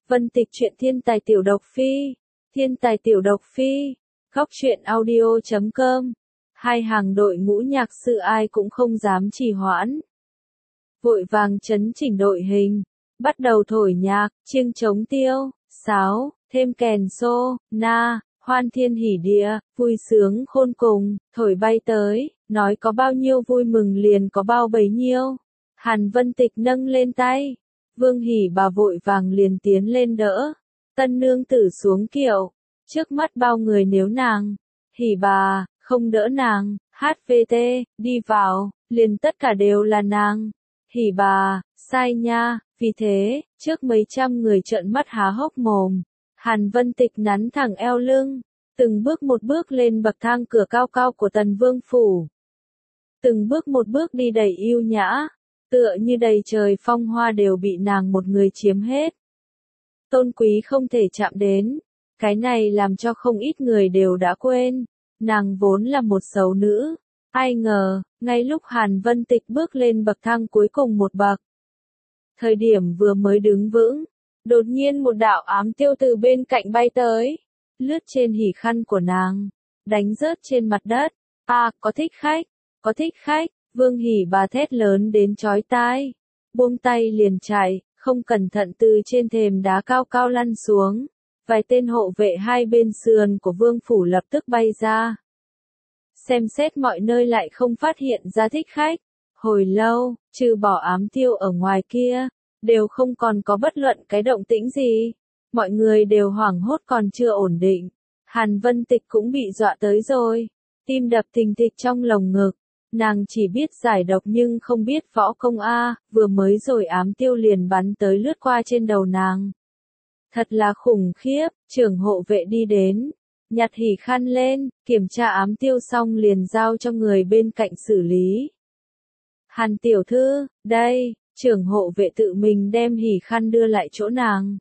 Vân Tịch truyện thiên tài tiểu độc phi. Thiên tài tiểu độc phi. Góc truyện audio.com. Hai hàng đội ngũ nhạc sư ai cũng không dám trì hoãn. Vội vàng chấn chỉnh đội hình. Bắt đầu thổi nhạc, chiêng trống tiêu, sáo, thêm kèn xô, na, hoan thiên hỉ địa, vui sướng khôn cùng, thổi bay tới, nói có bao nhiêu vui mừng liền có bao bấy nhiêu. Hàn Vân Tịch nâng lên tay. Vương Hỉ Bà vội vàng liền tiến lên đỡ. Tân nương tử xuống kiệu. Trước mắt bao người nếu nàng, Hỉ Bà, không đỡ nàng, HVT, đi vào, liền tất cả đều là nàng. Hỉ Bà, sai nha, vì thế, trước mấy trăm người trợn mắt há hốc mồm. Hàn Vân Tịch nắn thẳng eo lưng, từng bước một bước lên bậc thang cửa cao cao của Tần Vương Phủ. Từng bước một bước đi đầy yêu nhã, tựa như đầy trời phong hoa đều bị nàng một người chiếm hết. Tôn quý không thể chạm đến, cái này làm cho không ít người đều đã quên, nàng vốn là một xấu nữ. Ai ngờ, ngay lúc Hàn Vân Tịch bước lên bậc thang cuối cùng một bậc. Thời điểm vừa mới đứng vững, đột nhiên một đạo ám tiêu từ bên cạnh bay tới, lướt trên hỉ khăn của nàng, đánh rớt trên mặt đất. Có thích khách, có thích khách, Vương Hỉ Bà thét lớn đến chói tai, buông tay liền chạy, không cẩn thận từ trên thềm đá cao cao lăn xuống. Vài tên hộ vệ hai bên sườn của Vương Phủ lập tức bay ra. Xem xét mọi nơi lại không phát hiện ra thích khách. Hồi lâu, trừ bỏ ám tiêu ở ngoài kia, đều không còn có bất luận cái động tĩnh gì. Mọi người đều hoảng hốt còn chưa ổn định. Hàn Vân Tịch cũng bị dọa tới rồi. Tim đập thình thịch trong lồng ngực. Nàng chỉ biết giải độc nhưng không biết võ công vừa mới rồi ám tiêu liền bắn tới lướt qua trên đầu nàng. Thật là khủng khiếp, trưởng hộ vệ đi đến, nhặt hỉ khăn lên, kiểm tra ám tiêu xong liền giao cho người bên cạnh xử lý. Hàn tiểu thư, đây, trưởng hộ vệ tự mình đem hỉ khăn đưa lại chỗ nàng.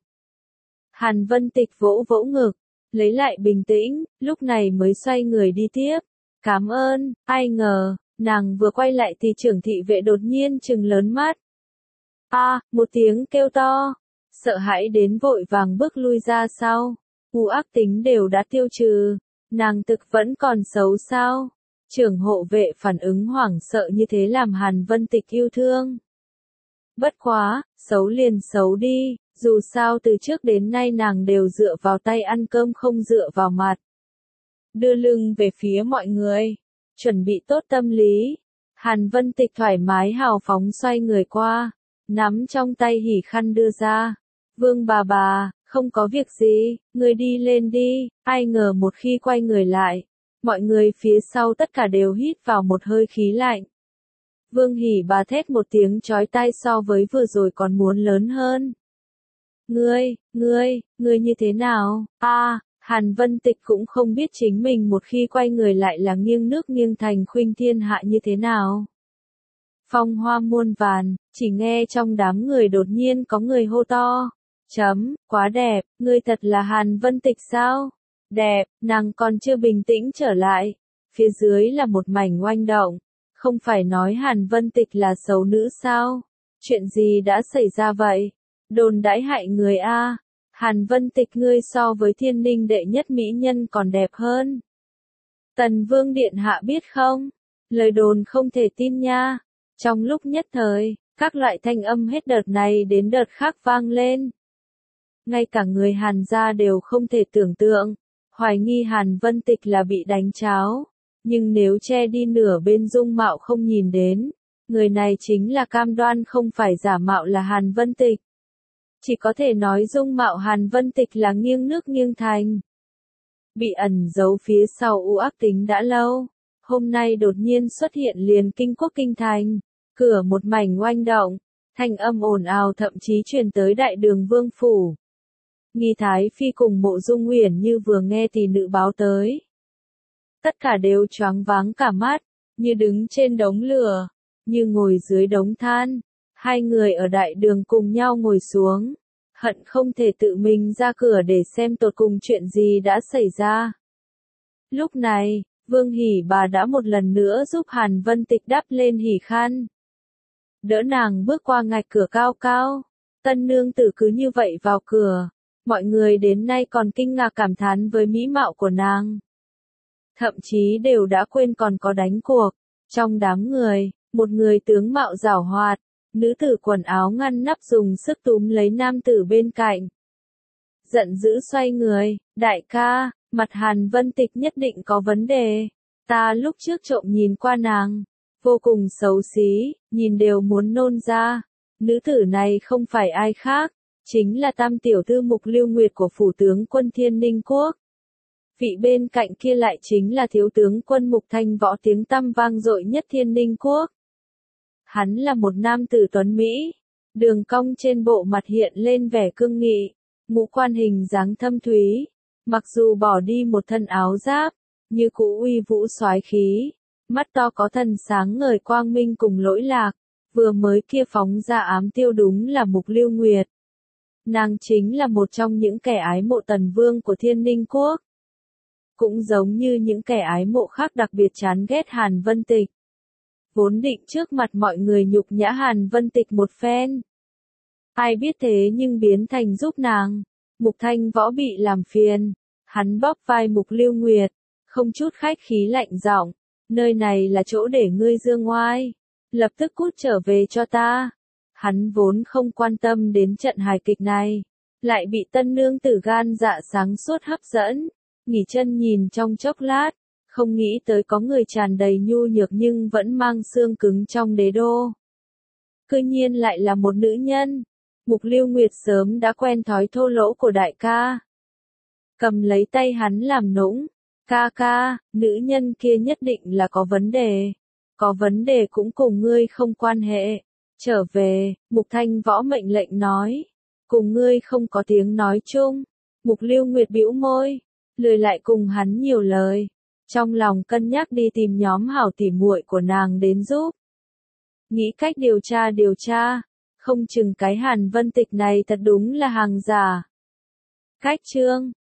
Hàn Vân Tịch vỗ vỗ ngực, lấy lại bình tĩnh, lúc này mới xoay người đi tiếp. Cảm ơn, ai ngờ, nàng vừa quay lại thì trưởng thị vệ đột nhiên trừng lớn mắt. Một tiếng kêu to. Sợ hãi đến vội vàng bước lui ra sau. Ác tính đều đã tiêu trừ. Nàng thực vẫn còn xấu sao? Trưởng hộ vệ phản ứng hoảng sợ như thế làm Hàn Vân Tịch yêu thương. Bất quá, xấu liền xấu đi, dù sao từ trước đến nay nàng đều dựa vào tay ăn cơm không dựa vào mặt. Đưa lưng về phía mọi người, chuẩn bị tốt tâm lý. Hàn Vân Tịch thoải mái hào phóng xoay người qua, nắm trong tay hỉ khăn đưa ra. Vương bà, không có việc gì, người đi lên đi. Ai ngờ một khi quay người lại, mọi người phía sau tất cả đều hít vào một hơi khí lạnh. Vương Hỉ Bà thét một tiếng chói tai so với vừa rồi còn muốn lớn hơn. Ngươi như thế nào? Hàn Vân Tịch cũng không biết chính mình một khi quay người lại là nghiêng nước nghiêng thành khuynh thiên hạ như thế nào. Phong hoa muôn vàn, chỉ nghe trong đám người đột nhiên có người hô to. Quá đẹp, ngươi thật là Hàn Vân Tịch sao? Đẹp, nàng còn chưa bình tĩnh trở lại. Phía dưới là một mảnh oanh động. Không phải nói Hàn Vân Tịch là xấu nữ sao? Chuyện gì đã xảy ra vậy? Đồn đãi hại người Hàn Vân Tịch ngươi so với thiên ninh đệ nhất mỹ nhân còn đẹp hơn. Tần Vương Điện Hạ biết không? Lời đồn không thể tin nha. Trong lúc nhất thời, các loại thanh âm hết đợt này đến đợt khác vang lên. Ngay cả người Hàn gia đều không thể tưởng tượng, hoài nghi Hàn Vân Tịch là bị đánh cháo. Nhưng nếu che đi nửa bên dung mạo không nhìn đến, người này chính là cam đoan không phải giả mạo là Hàn Vân Tịch. Chỉ có thể nói dung mạo Hàn Vân Tịch là nghiêng nước nghiêng thành. Bị ẩn giấu phía sau ác tính đã lâu, hôm nay đột nhiên xuất hiện liền kinh quốc kinh thành, cửa một mảnh oanh động, thanh âm ồn ào thậm chí truyền tới đại đường Vương Phủ. Nghi Thái Phi cùng Mộ Dung Uyển Như vừa nghe thì nữ báo tới. Tất cả đều choáng váng cả mắt, như đứng trên đống lửa, như ngồi dưới đống than. Hai người ở đại đường cùng nhau ngồi xuống, hận không thể tự mình ra cửa để xem tột cùng chuyện gì đã xảy ra. Lúc này, Vương Hỉ Bà đã một lần nữa giúp Hàn Vân Tịch đắp lên hỉ khăn. Đỡ nàng bước qua ngạch cửa cao cao, tân nương tử cứ như vậy vào cửa, Mọi người đến nay còn kinh ngạc cảm thán với mỹ mạo của nàng. Thậm chí đều đã quên còn có đánh cuộc. Trong đám người, một người tướng mạo giảo hoạt, nữ tử quần áo ngăn nắp dùng sức túm lấy nam tử bên cạnh. Giận dữ xoay người, đại ca, mặt Hàn Vân Tịch nhất định có vấn đề. Ta lúc trước trộm nhìn qua nàng, vô cùng xấu xí, nhìn đều muốn nôn ra. Nữ tử này không phải ai khác, chính là tam tiểu thư Mục Lưu Nguyệt của phủ tướng quân Thiên Ninh Quốc. Vị bên cạnh kia lại chính là thiếu tướng quân Mục Thanh Võ tiếng tăm vang dội nhất Thiên Ninh Quốc. Hắn là một nam tử tuấn Mỹ, đường cong trên bộ mặt hiện lên vẻ cương nghị, ngũ quan hình dáng thâm thúy, mặc dù bỏ đi một thân áo giáp, như cũ uy vũ soái khí, mắt to có thần sáng ngời quang minh cùng lỗi lạc, vừa mới kia phóng ra ám tiêu đúng là Mục Lưu Nguyệt. Nàng chính là một trong những kẻ ái mộ Tần Vương của Thiên Ninh Quốc. Cũng giống như những kẻ ái mộ khác đặc biệt chán ghét Hàn Vân Tịch. Vốn định trước mặt mọi người nhục nhã Hàn Vân Tịch một phen. Ai biết thế nhưng biến thành giúp nàng. Mục Thanh Võ bị làm phiền. Hắn bóp vai Mục Lưu Nguyệt, không chút khách khí lạnh giọng, nơi này là chỗ để ngươi dương ngoai. Lập tức cút trở về cho ta. Hắn vốn không quan tâm đến trận hài kịch này. Lại bị tân nương tử gan dạ sáng suốt hấp dẫn. Nghỉ chân nhìn trong chốc lát. Không nghĩ tới có người tràn đầy nhu nhược nhưng vẫn mang xương cứng trong đế đô. Cư nhiên lại là một nữ nhân. Mục Lưu Nguyệt sớm đã quen thói thô lỗ của đại ca. Cầm lấy tay hắn làm nũng. Ca ca, nữ nhân kia nhất định là có vấn đề. Có vấn đề cũng cùng ngươi không quan hệ. Trở về, Mục Thanh Võ mệnh lệnh nói. Cùng ngươi không có tiếng nói chung. Mục Lưu Nguyệt bĩu môi, lười lại cùng hắn nhiều lời. Trong lòng cân nhắc đi tìm nhóm hảo tỉ muội của nàng đến giúp. Nghĩ cách điều tra, không chừng cái Hàn Vân Tịch này thật đúng là hàng giả. Cách chương